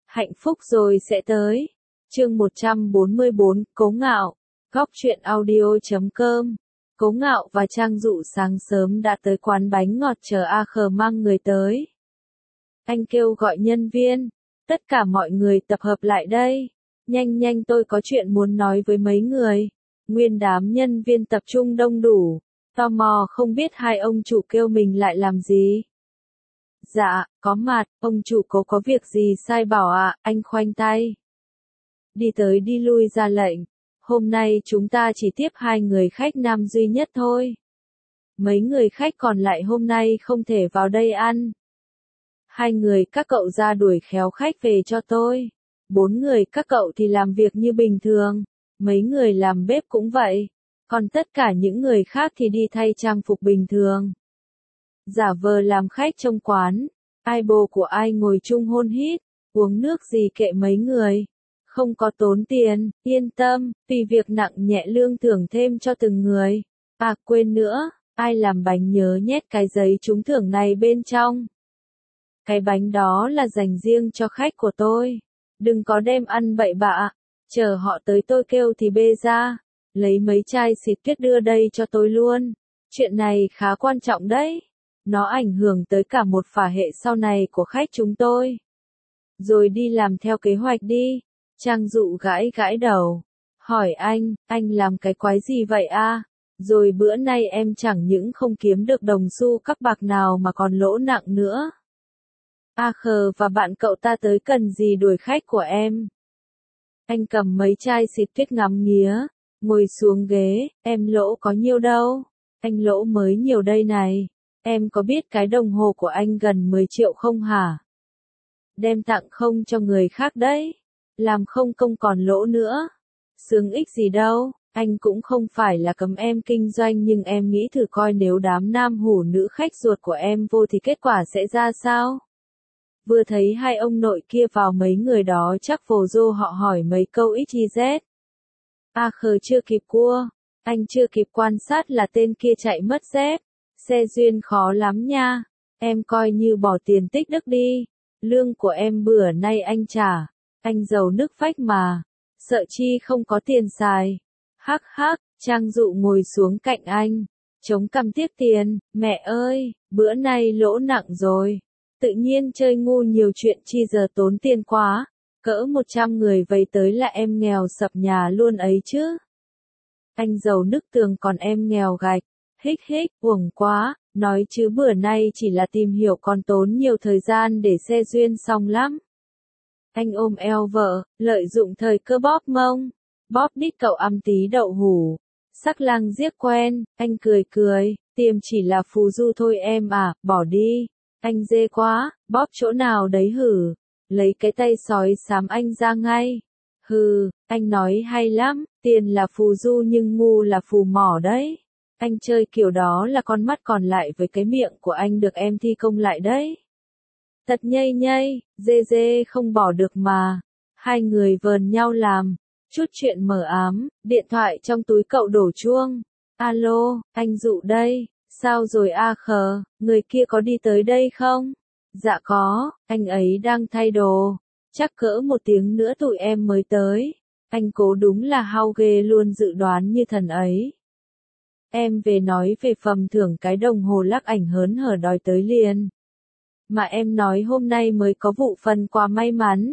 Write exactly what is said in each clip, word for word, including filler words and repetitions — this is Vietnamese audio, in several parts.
Hạnh phúc rồi sẽ tới. Chương một trăm bốn mươi bốn, Cố Ngạo. Góc truyện audio chấm com. Cố Ngạo và Trang Dụ sáng sớm đã tới quán bánh ngọt chờ A Khờ mang người tới. Anh kêu gọi nhân viên. Tất cả mọi người tập hợp lại đây. Nhanh nhanh tôi có chuyện muốn nói với mấy người. Nguyên đám nhân viên tập trung đông đủ. Tò mò không biết hai ông chủ kêu mình lại làm gì. Dạ, có mặt, ông chủ Cố có việc gì sai bảo ạ, à, anh khoanh tay. Đi tới đi lui ra lệnh. Hôm nay chúng ta chỉ tiếp hai người khách nam duy nhất thôi. Mấy người khách còn lại hôm nay không thể vào đây ăn. Hai người các cậu ra đuổi khéo khách về cho tôi. Bốn người các cậu thì làm việc như bình thường. Mấy người làm bếp cũng vậy. Còn tất cả những người khác thì đi thay trang phục bình thường. Giả vờ làm khách trong quán. Ai bồ của ai ngồi chung hôn hít. Uống nước gì kệ mấy người. Không có tốn tiền, yên tâm, vì việc nặng nhẹ lương thưởng thêm cho từng người. À quên nữa, ai làm bánh nhớ nhét cái giấy trúng thưởng này bên trong. Cái bánh đó là dành riêng cho khách của tôi. Đừng có đem ăn bậy bạ. Chờ họ tới tôi kêu thì bê ra. Lấy mấy chai xịt tuyết đưa đây cho tôi luôn. Chuyện này khá quan trọng đấy. Nó ảnh hưởng tới cả một phả hệ sau này của khách chúng tôi. Rồi đi làm theo kế hoạch đi. Trang Dụ gãi gãi đầu. Hỏi anh, anh làm cái quái gì vậy a? Rồi bữa nay em chẳng những không kiếm được đồng xu các bạc nào mà còn lỗ nặng nữa. A Khờ và bạn cậu ta tới cần gì đuổi khách của em? Anh cầm mấy chai xịt tuyết ngắm nghía. Ngồi xuống ghế, em lỗ có nhiêu đâu. Anh lỗ mới nhiều đây này. Em có biết cái đồng hồ của anh gần mười triệu không hả? Đem tặng không cho người khác đấy. Làm không công còn lỗ nữa. Sướng ích gì đâu, anh cũng không phải là cấm em kinh doanh nhưng em nghĩ thử coi nếu đám nam hủ nữ khách ruột của em vô thì kết quả sẽ ra sao? Vừa thấy hai ông nội kia vào mấy người đó chắc vồ dô họ hỏi mấy câu ích y. A Khờ chưa kịp cua, anh chưa kịp quan sát là tên kia chạy mất dép. Xe duyên khó lắm nha, em coi như bỏ tiền tích đức đi. Lương của em bữa nay anh trả. Anh giàu nước phách mà, sợ chi không có tiền xài. Hắc hắc, Trang Dụ ngồi xuống cạnh anh, chống cằm tiếc tiền, mẹ ơi, bữa nay lỗ nặng rồi. Tự nhiên chơi ngu nhiều chuyện chi giờ tốn tiền quá, cỡ một trăm người vây tới là em nghèo sập nhà luôn ấy chứ. Anh giàu nức tường còn em nghèo gạch, hích hích, uổng quá, nói chứ bữa nay chỉ là tìm hiểu còn tốn nhiều thời gian để xe duyên xong lắm. Anh ôm eo vợ, lợi dụng thời cơ bóp mông. Bóp đít cậu ăn tí đậu hủ. Sắc lang giếc quen, anh cười cười, tiêm chỉ là phù du thôi em à, bỏ đi. Anh dê quá, bóp chỗ nào đấy hử. Lấy cái tay sói xám anh ra ngay. Hừ, anh nói hay lắm, tiền là phù du nhưng ngu là phù mỏ đấy. Anh chơi kiểu đó là con mắt còn lại với cái miệng của anh được em thi công lại đấy. Thật nhây nhây, dê dê không bỏ được mà. Hai người vờn nhau làm. Chút chuyện mờ ám, điện thoại trong túi cậu đổ chuông. Alo, anh Dụ đây, sao rồi A Khờ, người kia có đi tới đây không? Dạ có, anh ấy đang thay đồ. Chắc cỡ một tiếng nữa tụi em mới tới. Anh Cố đúng là hao ghê luôn dự đoán như thần ấy. Em về nói về phẩm thưởng cái đồng hồ lắc ảnh hớn hở đòi tới liền. Mà em nói hôm nay mới có vụ phần quà may mắn.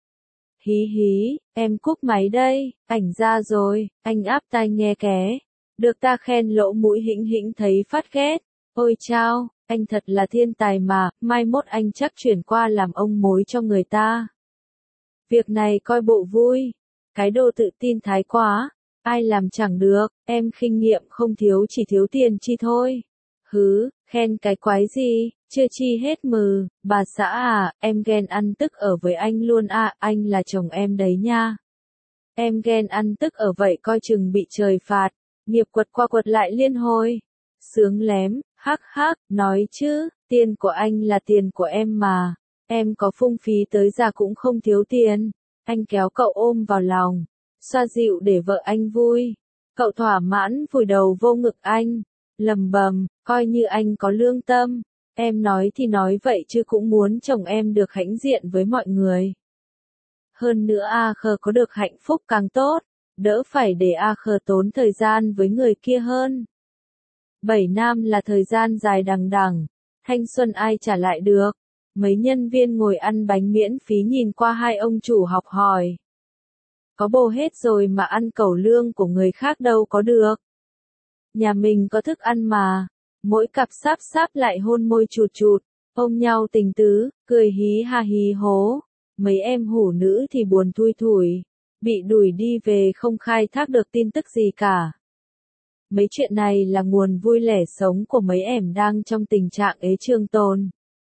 Hí hí, em cúp máy đây, ảnh ra rồi, anh áp tai nghe ké. Được ta khen lỗ mũi hĩnh hĩnh thấy phát ghét. Ôi chao, anh thật là thiên tài mà, mai mốt anh chắc chuyển qua làm ông mối cho người ta. Việc này coi bộ vui. Cái đồ tự tin thái quá, ai làm chẳng được, em kinh nghiệm không thiếu chỉ thiếu tiền chi thôi. Hứ, khen cái quái gì, chưa chi hết mừ, bà xã à, em ghen ăn tức ở với anh luôn à, anh là chồng em đấy nha. Em ghen ăn tức ở vậy coi chừng bị trời phạt, nghiệp quật qua quật lại liên hồi. Sướng lém, hắc hắc, nói chứ, tiền của anh là tiền của em mà, em có phung phí tới già cũng không thiếu tiền. Anh kéo cậu ôm vào lòng, xoa dịu để vợ anh vui. Cậu thỏa mãn vùi đầu vô ngực anh, lầm bầm, coi như anh có lương tâm. Em nói thì nói vậy chứ cũng muốn chồng em được hãnh diện với mọi người. Hơn nữa A Khờ có được hạnh phúc càng tốt, đỡ phải để A Khờ tốn thời gian với người kia hơn. bảy năm là thời gian dài đằng đẵng, thanh xuân ai trả lại được. Mấy nhân viên ngồi ăn bánh miễn phí nhìn qua hai ông chủ học hỏi. Có bồ hết rồi mà ăn cẩu lương của người khác đâu có được. Nhà mình có thức ăn mà. Mỗi cặp sáp sáp lại hôn môi chụt chụt, ôm nhau tình tứ, cười hí ha hí hố. Mấy em hủ nữ thì buồn thui thủi, bị đuổi đi về không khai thác được tin tức gì cả. Mấy chuyện này là nguồn vui lẻ sống của mấy em đang trong tình trạng ế trường tồn.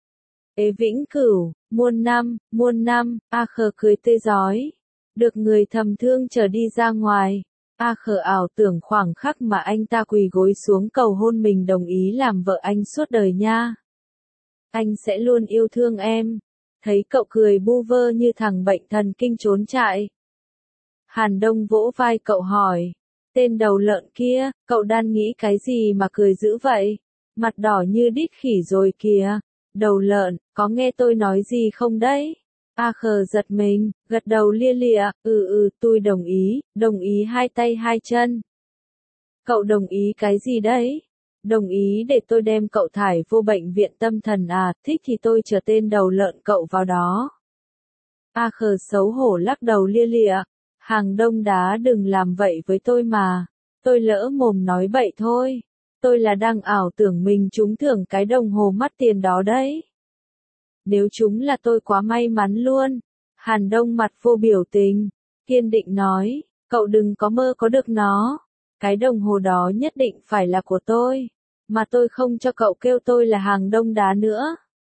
Ế vĩnh cửu, muôn năm, muôn năm, A Khờ cười tươi rói. Được người thầm thương trở đi ra ngoài. A Khờ ảo tưởng khoảng khắc mà anh ta quỳ gối xuống cầu hôn mình đồng ý làm vợ anh suốt đời nha. Anh sẽ luôn yêu thương em. Thấy cậu cười bu vơ như thằng bệnh thần kinh trốn trại. Hàn Đông vỗ vai cậu hỏi. Tên đầu lợn kia, cậu đang nghĩ cái gì mà cười dữ vậy? Mặt đỏ như đít khỉ rồi kìa. Đầu lợn, có nghe tôi nói gì không đấy? A Khờ giật mình, gật đầu lia lịa, ừ ừ, tôi đồng ý, đồng ý hai tay hai chân. Cậu đồng ý cái gì đấy? Đồng ý để tôi đem cậu thải vô bệnh viện tâm thần à, thích thì tôi trở tên đầu lợn cậu vào đó. A Khờ xấu hổ lắc đầu lia lịa, Hàng Đông Đá đừng làm vậy với tôi mà, tôi lỡ mồm nói bậy thôi, tôi là đang ảo tưởng mình trúng thưởng cái đồng hồ mắc tiền đó đấy. Nếu chúng là tôi quá may mắn luôn. Hàn Đông mặt vô biểu tình, kiên định nói, cậu đừng có mơ có được nó. Cái đồng hồ đó nhất định phải là của tôi, mà tôi không cho cậu kêu tôi là Hàng Đông Đá nữa.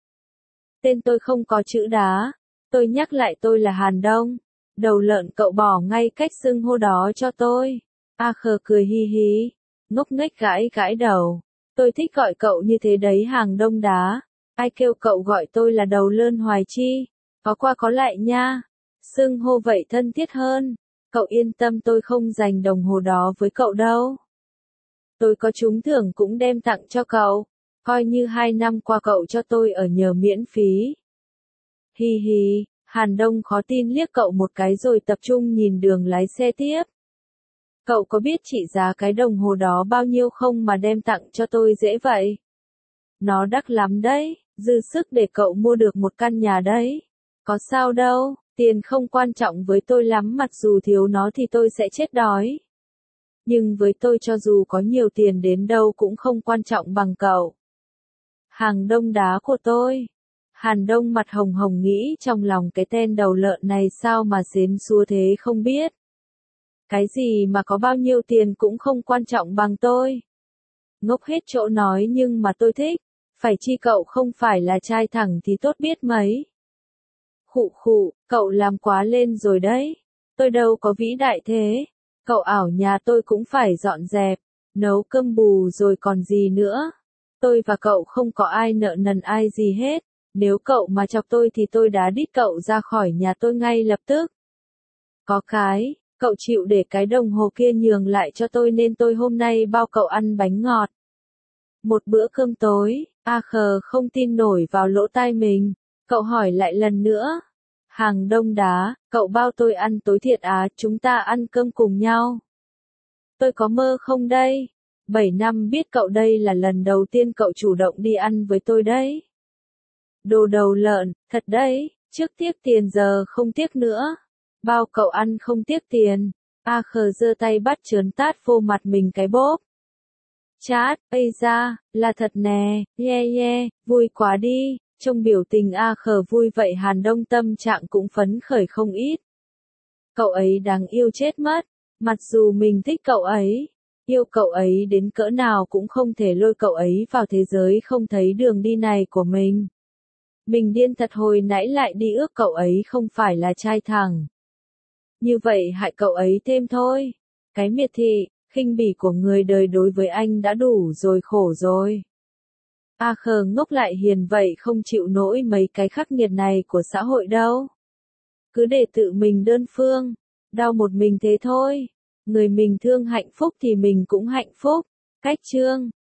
Tên tôi không có chữ đá, tôi nhắc lại tôi là Hàn Đông. Đầu lợn cậu bỏ ngay cách xưng hô đó cho tôi. A Khờ cười hi hí, ngốc nghếch gãi gãi đầu. Tôi thích gọi cậu như thế đấy Hàng Đông Đá. Ai kêu cậu gọi tôi là đầu lơn Hoài Chi, có qua có lại nha, xưng hô vậy thân thiết hơn, cậu yên tâm tôi không dành đồng hồ đó với cậu đâu. Tôi có trúng thưởng cũng đem tặng cho cậu, coi như hai năm qua cậu cho tôi ở nhờ miễn phí. Hi hi, Hàn Đông khó tin liếc cậu một cái rồi tập trung nhìn đường lái xe tiếp. Cậu có biết trị giá cái đồng hồ đó bao nhiêu không mà đem tặng cho tôi dễ vậy? Nó đắt lắm đấy. Dư sức để cậu mua được một căn nhà đấy. Có sao đâu, tiền không quan trọng với tôi lắm, mặc dù thiếu nó thì tôi sẽ chết đói. Nhưng với tôi cho dù có nhiều tiền đến đâu cũng không quan trọng bằng cậu. Hàng Đông Đá của tôi. Hàn Đông mặt hồng hồng nghĩ trong lòng cái tên đầu lợn này sao mà xến xúa thế không biết. Cái gì mà có bao nhiêu tiền cũng không quan trọng bằng tôi. Ngốc hết chỗ nói nhưng mà tôi thích. Phải chi cậu không phải là trai thẳng thì tốt biết mấy. Khụ khụ, cậu làm quá lên rồi đấy. Tôi đâu có vĩ đại thế. Cậu ảo nhà tôi cũng phải dọn dẹp, nấu cơm bù rồi còn gì nữa. Tôi và cậu không có ai nợ nần ai gì hết. Nếu cậu mà chọc tôi thì tôi đá đít cậu ra khỏi nhà tôi ngay lập tức. Có cái, cậu chịu để cái đồng hồ kia nhường lại cho tôi nên tôi hôm nay bao cậu ăn bánh ngọt. Một bữa cơm tối, A Khờ không tin nổi vào lỗ tai mình. Cậu hỏi lại lần nữa. Hàng Đông Đá, cậu bao tôi ăn tối thiệt à, chúng ta ăn cơm cùng nhau. Tôi có mơ không đây? Bảy năm biết cậu đây là lần đầu tiên cậu chủ động đi ăn với tôi đấy. Đồ đầu lợn, thật đấy, trước tiếc tiền giờ không tiếc nữa. Bao cậu ăn không tiếc tiền. A Khờ giơ tay bắt trớn tát vô mặt mình cái bốp. Chát, ây da, là thật nè, yeah yeah, vui quá đi. Trong biểu tình A Khờ vui vậy Hàn Đông tâm trạng cũng phấn khởi không ít. Cậu ấy đáng yêu chết mất, mặc dù mình thích cậu ấy, yêu cậu ấy đến cỡ nào cũng không thể lôi cậu ấy vào thế giới không thấy đường đi này của mình. Mình điên thật hồi nãy lại đi ước cậu ấy không phải là trai thẳng. Như vậy hại cậu ấy thêm thôi. Cái miệt thị, khinh bỉ của người đời đối với anh đã đủ rồi khổ rồi. A Khờ ngốc lại hiền vậy không chịu nổi mấy cái khắc nghiệt này của xã hội đâu. Cứ để tự mình đơn phương, đau một mình thế thôi. Người mình thương hạnh phúc thì mình cũng hạnh phúc. Cách chương